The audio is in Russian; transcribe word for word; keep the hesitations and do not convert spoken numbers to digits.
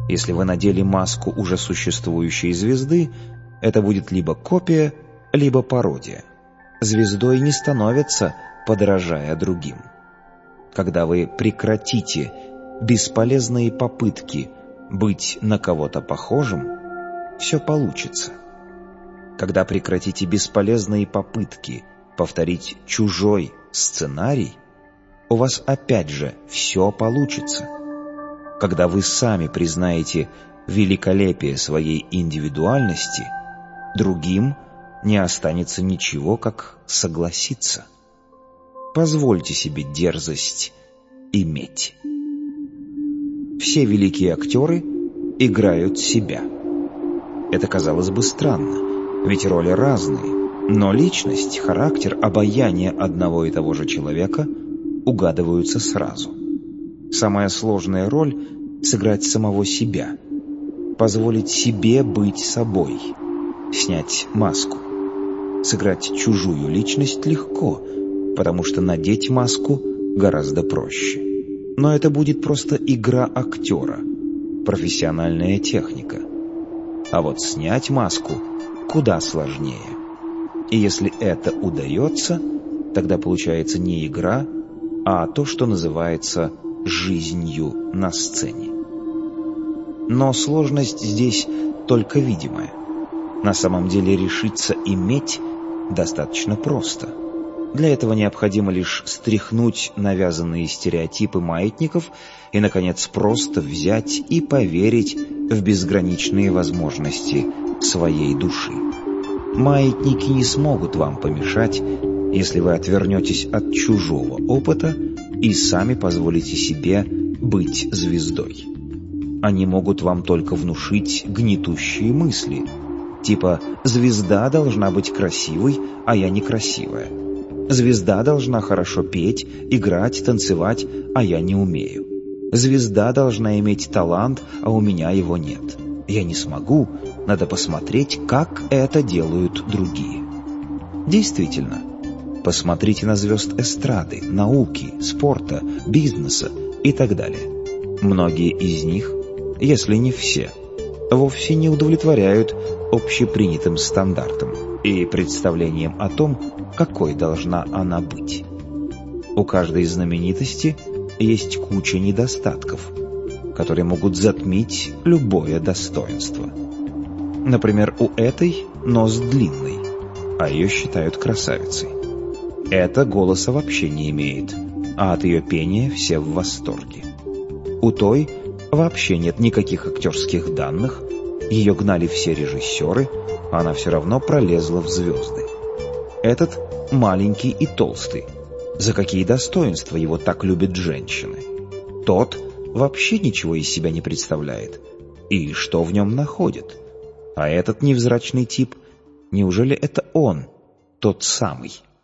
Если вы надели маску уже существующей звезды, это будет либо копия, либо пародия. Звездой не становится, подражая другим. Когда вы прекратите бесполезные попытки быть на кого-то похожим, все получится. Когда прекратите бесполезные попытки повторить чужой сценарий, у вас опять же все получится. Когда вы сами признаете великолепие своей индивидуальности, другим не останется ничего, как согласиться. Позвольте себе дерзость иметь. Все великие актеры играют себя. Это, казалось бы, странно, ведь роли разные, но личность, характер, обаяние одного и того же человека угадываются сразу. Самая сложная роль — сыграть самого себя, позволить себе быть собой, снять маску. Сыграть чужую личность легко, потому что надеть маску гораздо проще. Но это будет просто игра актера, профессиональная техника. А вот снять маску куда сложнее. И если это удается, тогда получается не игра, а то, что называется жизнью на сцене. Но сложность здесь только видимая. На самом деле решиться иметь достаточно просто. Для этого необходимо лишь стряхнуть навязанные стереотипы маятников и, наконец, просто взять и поверить в безграничные возможности своей души. Маятники не смогут вам помешать, если вы отвернетесь от чужого опыта и сами позволите себе быть звездой. Они могут вам только внушить гнетущие мысли, типа «звезда должна быть красивой, а я некрасивая». Звезда должна хорошо петь, играть, танцевать, а я не умею. Звезда должна иметь талант, а у меня его нет. Я не смогу, надо посмотреть, как это делают другие. Действительно, посмотрите на звезд эстрады, науки, спорта, бизнеса и так далее. Многие из них, если не все, вовсе не удовлетворяют общепринятым стандартам и представлением о том, какой должна она быть. У каждой знаменитости есть куча недостатков, которые могут затмить любое достоинство. Например, у этой нос длинный, а ее считают красавицей. Эта голоса вообще не имеет, а от ее пения все в восторге. У той вообще нет никаких актерских данных, ее гнали все режиссеры, а она все равно пролезла в звезды. Этот маленький и толстый. За какие достоинства его так любят женщины? Тот вообще ничего из себя не представляет. И что в нем находит? А этот невзрачный тип, неужели это он, тот самый?